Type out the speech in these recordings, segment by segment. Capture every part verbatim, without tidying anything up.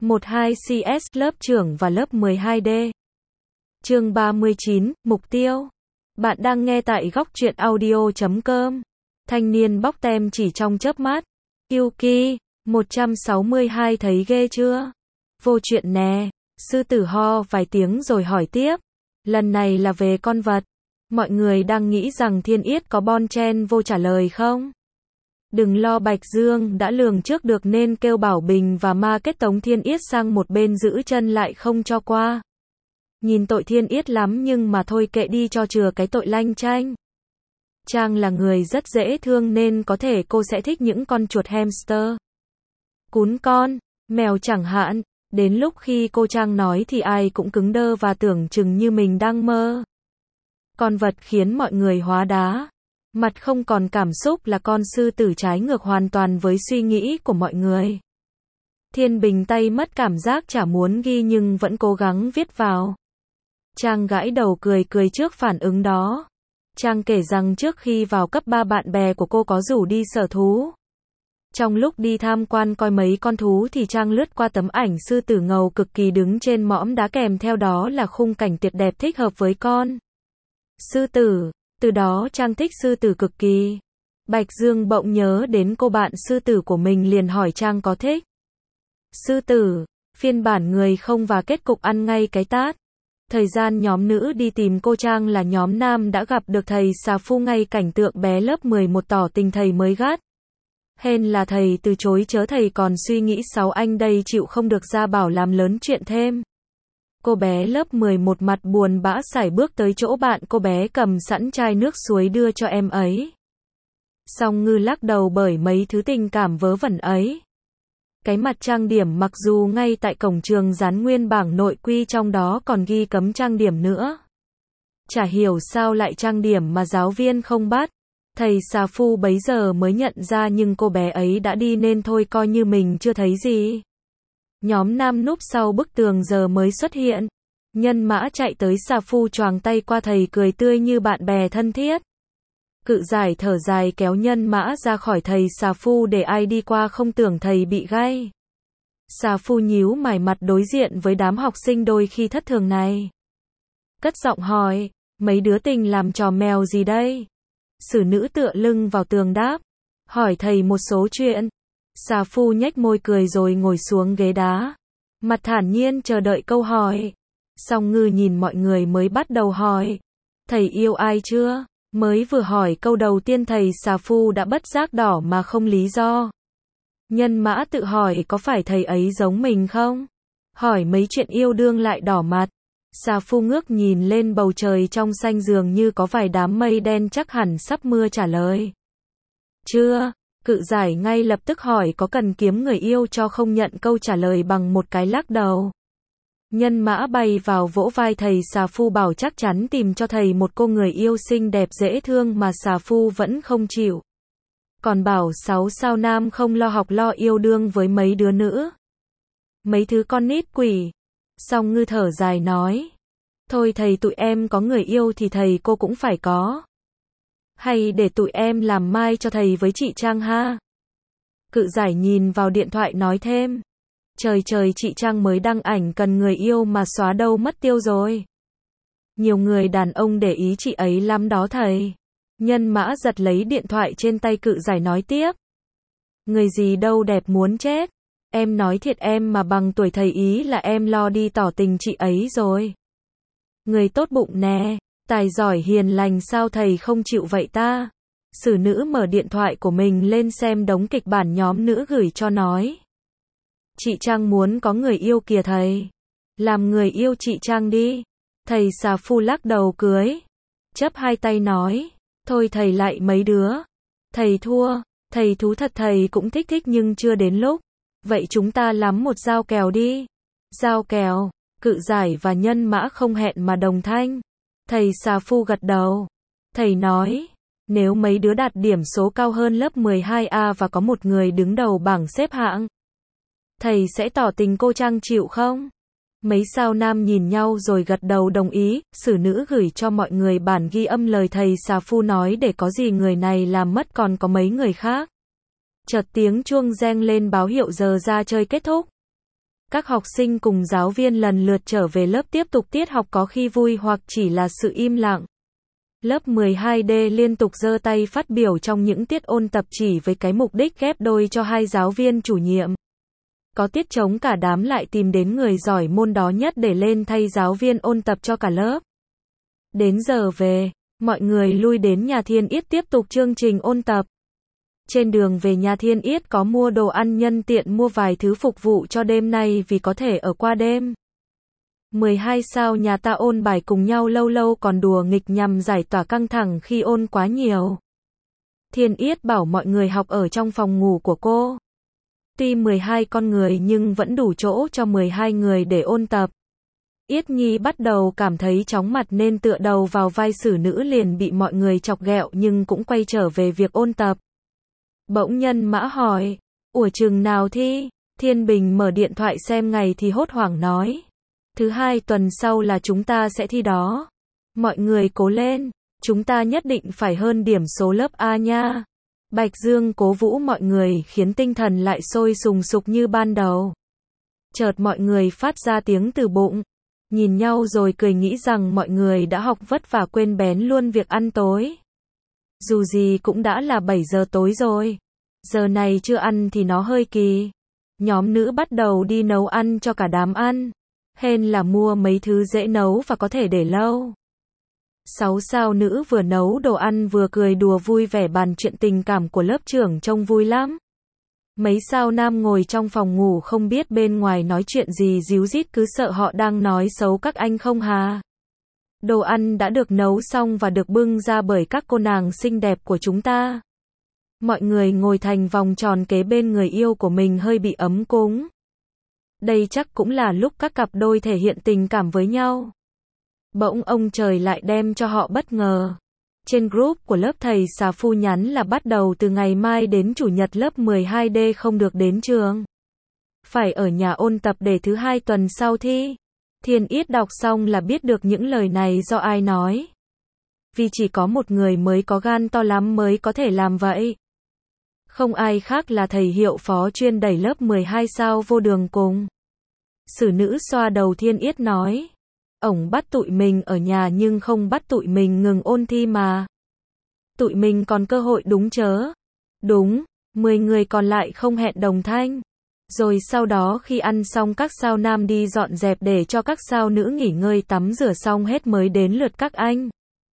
một hai xê ét lớp trưởng và lớp mười hai D. Chương ba mươi chín, Mục tiêu. Bạn đang nghe tại góc truyện audio chấm com. Thanh niên bóc tem chỉ trong chớp mắt. Yuki, một trăm sáu mươi hai thấy ghê chưa? Vô chuyện nè. Sư tử ho vài tiếng rồi hỏi tiếp. Lần này là về con vật. Mọi người đang nghĩ rằng Thiên Yết có bon chen vô trả lời không? Đừng lo, Bạch Dương đã lường trước được nên kêu Bảo Bình và Ma Kết tống Thiên Yết sang một bên giữ chân lại không cho qua. Nhìn tội Thiên Yết lắm nhưng mà thôi kệ đi cho chừa cái tội lanh chanh. Trang là người rất dễ thương nên có thể cô sẽ thích những con chuột hamster, cún con, mèo chẳng hạn. Đến lúc khi cô Trang nói thì ai cũng cứng đơ và tưởng chừng như mình đang mơ. Con vật khiến mọi người hóa đá. Mặt không còn cảm xúc là con sư tử trái ngược hoàn toàn với suy nghĩ của mọi người. Thiên Bình tay mất cảm giác chả muốn ghi nhưng vẫn cố gắng viết vào. Trang gãi đầu cười cười trước phản ứng đó. Trang kể rằng trước khi vào cấp ba bạn bè của cô có rủ đi sở thú. Trong lúc đi tham quan coi mấy con thú thì Trang lướt qua tấm ảnh sư tử ngầu cực kỳ đứng trên mõm đá, kèm theo đó là khung cảnh tuyệt đẹp thích hợp với con sư tử. Từ đó Trang thích sư tử cực kỳ. Bạch Dương bỗng nhớ đến cô bạn sư tử của mình liền hỏi Trang có thích sư tử, phiên bản người không và kết cục ăn ngay cái tát. Thời gian nhóm nữ đi tìm cô Trang là nhóm nam đã gặp được thầy xà phu ngay cảnh tượng bé lớp mười một tỏ tình thầy mới gắt. Hên là thầy từ chối chớ thầy còn suy nghĩ sáu anh đây chịu không được ra bảo làm lớn chuyện thêm. Cô bé lớp mười một mặt buồn bã sải bước tới chỗ bạn cô bé cầm sẵn chai nước suối đưa cho em ấy. Song Ngư lắc đầu bởi mấy thứ tình cảm vớ vẩn ấy. Cái mặt trang điểm mặc dù ngay tại cổng trường dán nguyên bảng nội quy trong đó còn ghi cấm trang điểm nữa. Chả hiểu sao lại trang điểm mà giáo viên không bắt. Thầy xà phu bấy giờ mới nhận ra nhưng cô bé ấy đã đi nên thôi coi như mình chưa thấy gì. Nhóm nam núp sau bức tường giờ mới xuất hiện. Nhân Mã chạy tới xà phu choàng tay qua thầy cười tươi như bạn bè thân thiết. Cự Giải thở dài kéo Nhân Mã ra khỏi thầy xà phu để ai đi qua không tưởng thầy bị gay. Xà phu nhíu mày mặt đối diện với đám học sinh đôi khi thất thường này. Cất giọng hỏi, mấy đứa tình làm trò mèo gì đây? Sử nữ tựa lưng vào tường đáp, hỏi thầy một số chuyện. Xà phu nhếch môi cười rồi ngồi xuống ghế đá. Mặt thản nhiên chờ đợi câu hỏi. Song Ngư nhìn mọi người mới bắt đầu hỏi. Thầy yêu ai chưa? Mới vừa hỏi câu đầu tiên thầy xà phu đã bất giác đỏ mà không lý do. Nhân Mã tự hỏi có phải thầy ấy giống mình không? Hỏi mấy chuyện yêu đương lại đỏ mặt. Xà phu ngước nhìn lên bầu trời trong xanh dường như có vài đám mây đen chắc hẳn sắp mưa trả lời. Chưa. Cự Giải ngay lập tức hỏi có cần kiếm người yêu cho không, nhận câu trả lời bằng một cái lắc đầu. Nhân Mã bay vào vỗ vai thầy xà phu bảo chắc chắn tìm cho thầy một cô người yêu xinh đẹp dễ thương mà xà phu vẫn không chịu. Còn bảo sáu sao nam không lo học lo yêu đương với mấy đứa nữ. Mấy thứ con nít quỷ. Song Ngư thở dài nói. Thôi thầy tụi em có người yêu thì thầy cô cũng phải có. Hay để tụi em làm mai cho thầy với chị Trang ha. Cự Giải nhìn vào điện thoại nói thêm. Trời trời, chị Trang mới đăng ảnh cần người yêu mà xóa đâu mất tiêu rồi. Nhiều người đàn ông để ý chị ấy lắm đó thầy. Nhân Mã giật lấy điện thoại trên tay Cự Giải nói tiếp. Người gì đâu đẹp muốn chết. Em nói thiệt em mà bằng tuổi thầy ý là em lo đi tỏ tình chị ấy rồi. Người tốt bụng nè, tài giỏi hiền lành sao thầy không chịu vậy ta? Sử nữ mở điện thoại của mình lên xem đống kịch bản nhóm nữ gửi cho nói. Chị Trang muốn có người yêu kìa thầy. Làm người yêu chị Trang đi. Thầy xà phu lắc đầu cưới. Chấp hai tay nói. Thôi thầy lại mấy đứa. Thầy thua. Thầy thú thật thầy cũng thích thích nhưng chưa đến lúc. Vậy chúng ta làm một giao kèo đi. Giao kèo. Cự Giải và Nhân Mã không hẹn mà đồng thanh. Thầy xà phu gật đầu. Thầy nói. Nếu mấy đứa đạt điểm số cao hơn lớp mười hai A và có một người đứng đầu bảng xếp hạng, thầy sẽ tỏ tình cô Trang chịu không? Mấy sao nam nhìn nhau rồi gật đầu đồng ý. Sử nữ gửi cho mọi người bản ghi âm lời thầy xà phu nói để có gì người này làm mất còn có mấy người khác. Chợt tiếng chuông reng lên báo hiệu giờ ra chơi kết thúc. Các học sinh cùng giáo viên lần lượt trở về lớp tiếp tục tiết học, có khi vui hoặc chỉ là sự im lặng. Lớp mười hai D liên tục giơ tay phát biểu trong những tiết ôn tập chỉ với cái mục đích ghép đôi cho hai giáo viên chủ nhiệm. Có tiết trống cả đám lại tìm đến người giỏi môn đó nhất để lên thay giáo viên ôn tập cho cả lớp. Đến giờ về, mọi người lui đến nhà Thiên Yết tiếp tục chương trình ôn tập. Trên đường về nhà Thiên Yết có mua đồ ăn nhân tiện mua vài thứ phục vụ cho đêm nay vì có thể ở qua đêm. mười hai sao nhà ta ôn bài cùng nhau lâu lâu còn đùa nghịch nhằm giải tỏa căng thẳng khi ôn quá nhiều. Thiên Yết bảo mọi người học ở trong phòng ngủ của cô. Tuy mười hai con người nhưng vẫn đủ chỗ cho mười hai người để ôn tập. Yết Nhi bắt đầu cảm thấy chóng mặt nên tựa đầu vào vai Sử Nữ liền bị mọi người chọc ghẹo nhưng cũng quay trở về việc ôn tập. Bỗng Nhân Mã hỏi, ủa chừng nào thi? Thiên Bình mở điện thoại xem ngày thì hốt hoảng nói. Thứ hai tuần sau là chúng ta sẽ thi đó. Mọi người cố lên, chúng ta nhất định phải hơn điểm số lớp A nha. Bạch Dương cố vũ mọi người khiến tinh thần lại sôi sùng sục như ban đầu. Chợt mọi người phát ra tiếng từ bụng. Nhìn nhau rồi cười nghĩ rằng mọi người đã học vất vả quên bén luôn việc ăn tối. Dù gì cũng đã là bảy giờ tối rồi. Giờ này chưa ăn thì nó hơi kỳ. Nhóm nữ bắt đầu đi nấu ăn cho cả đám ăn. Hên là mua mấy thứ dễ nấu và có thể để lâu. Sáu sao nữ vừa nấu đồ ăn vừa cười đùa vui vẻ bàn chuyện tình cảm của lớp trưởng trông vui lắm. Mấy sao nam ngồi trong phòng ngủ không biết bên ngoài nói chuyện gì díu dít cứ sợ họ đang nói xấu các anh không hà. Đồ ăn đã được nấu xong và được bưng ra bởi các cô nàng xinh đẹp của chúng ta. Mọi người ngồi thành vòng tròn kế bên người yêu của mình hơi bị ấm cúng. Đây chắc cũng là lúc các cặp đôi thể hiện tình cảm với nhau. Bỗng ông trời lại đem cho họ bất ngờ. Trên group của lớp thầy xà phu nhắn là bắt đầu từ ngày mai đến chủ nhật lớp mười hai D không được đến trường. Phải ở nhà ôn tập để thứ hai tuần sau thi. Thiên Yết đọc xong là biết được những lời này do ai nói. Vì chỉ có một người mới có gan to lắm mới có thể làm vậy. Không ai khác là thầy hiệu phó chuyên đẩy lớp mười hai sao vô đường cùng. Sử Nữ xoa đầu Thiên Yết nói. Ổng bắt tụi mình ở nhà nhưng không bắt tụi mình ngừng ôn thi mà. Tụi mình còn cơ hội đúng chớ? Đúng, mười người còn lại không hẹn đồng thanh. Rồi sau đó khi ăn xong các sao nam đi dọn dẹp để cho các sao nữ nghỉ ngơi tắm rửa xong hết mới đến lượt các anh.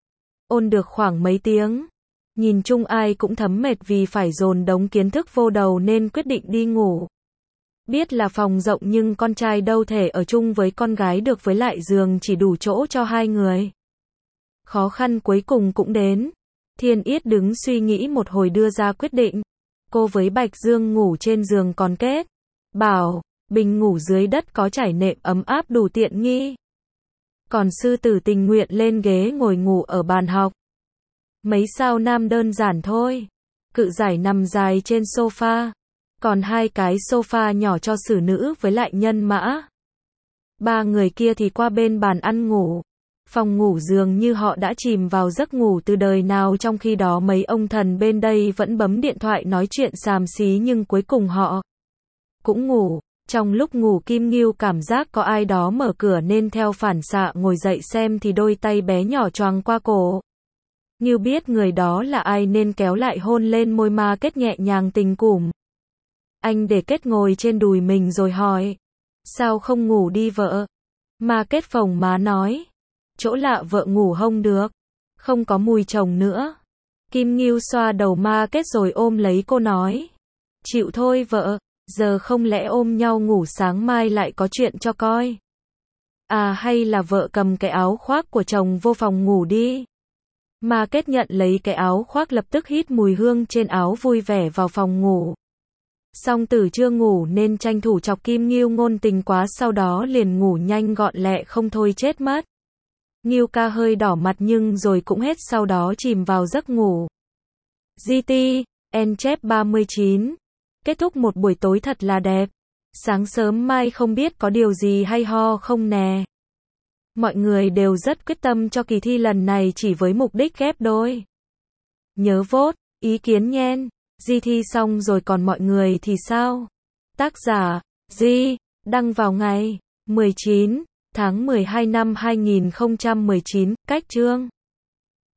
Ôn được khoảng mấy tiếng. Nhìn chung ai cũng thấm mệt vì phải dồn đống kiến thức vô đầu nên quyết định đi ngủ. Biết là phòng rộng nhưng con trai đâu thể ở chung với con gái được, với lại giường chỉ đủ chỗ cho hai người. Khó khăn cuối cùng cũng đến. Thiên Yết đứng suy nghĩ một hồi đưa ra quyết định. Cô với Bạch Dương ngủ trên giường còn Kết bảo Bình ngủ dưới đất có trải nệm ấm áp đủ tiện nghi. Còn Sư Tử tình nguyện lên ghế ngồi ngủ ở bàn học. Mấy sao nam đơn giản thôi. Cự Giải nằm dài trên sofa. Còn hai cái sofa nhỏ cho Sử Nữ với lại Nhân Mã. Ba người kia thì qua bên bàn ăn ngủ. Phòng ngủ dường như họ đã chìm vào giấc ngủ từ đời nào, trong khi đó mấy ông thần bên đây vẫn bấm điện thoại nói chuyện xàm xí nhưng cuối cùng họ cũng ngủ. Trong lúc ngủ Kim Ngưu cảm giác có ai đó mở cửa nên theo phản xạ ngồi dậy xem thì đôi tay bé nhỏ choàng qua cổ. Ngưu biết người đó là ai nên kéo lại hôn lên môi Ma Kết nhẹ nhàng tình củm. Anh để Kết ngồi trên đùi mình rồi hỏi. Sao không ngủ đi vợ? Ma Kết phồng má nói. Chỗ lạ vợ ngủ không được. Không có mùi chồng nữa. Kim Ngưu xoa đầu Ma Kết rồi ôm lấy cô nói. Chịu thôi vợ, giờ không lẽ ôm nhau ngủ sáng mai lại có chuyện cho coi. À hay là vợ cầm cái áo khoác của chồng vô phòng ngủ đi. Ma Kết nhận lấy cái áo khoác lập tức hít mùi hương trên áo vui vẻ vào phòng ngủ. Song Tử chưa ngủ nên tranh thủ chọc Kim Ngưu ngôn tình quá, sau đó liền ngủ nhanh gọn lẹ không thôi chết mất. Ngưu ca hơi đỏ mặt nhưng rồi cũng hết, sau đó chìm vào giấc ngủ. giê tê, en chép ba mươi chín. Kết thúc một buổi tối thật là đẹp. Sáng sớm mai không biết có điều gì hay ho không nè. Mọi người đều rất quyết tâm cho kỳ thi lần này chỉ với mục đích ghép đôi. Nhớ vote, ý kiến nhen. Di thi xong rồi còn mọi người thì sao? Tác giả, Di. Đăng vào ngày mười chín tháng mười hai năm hai nghìn không trăm mười chín, cách chương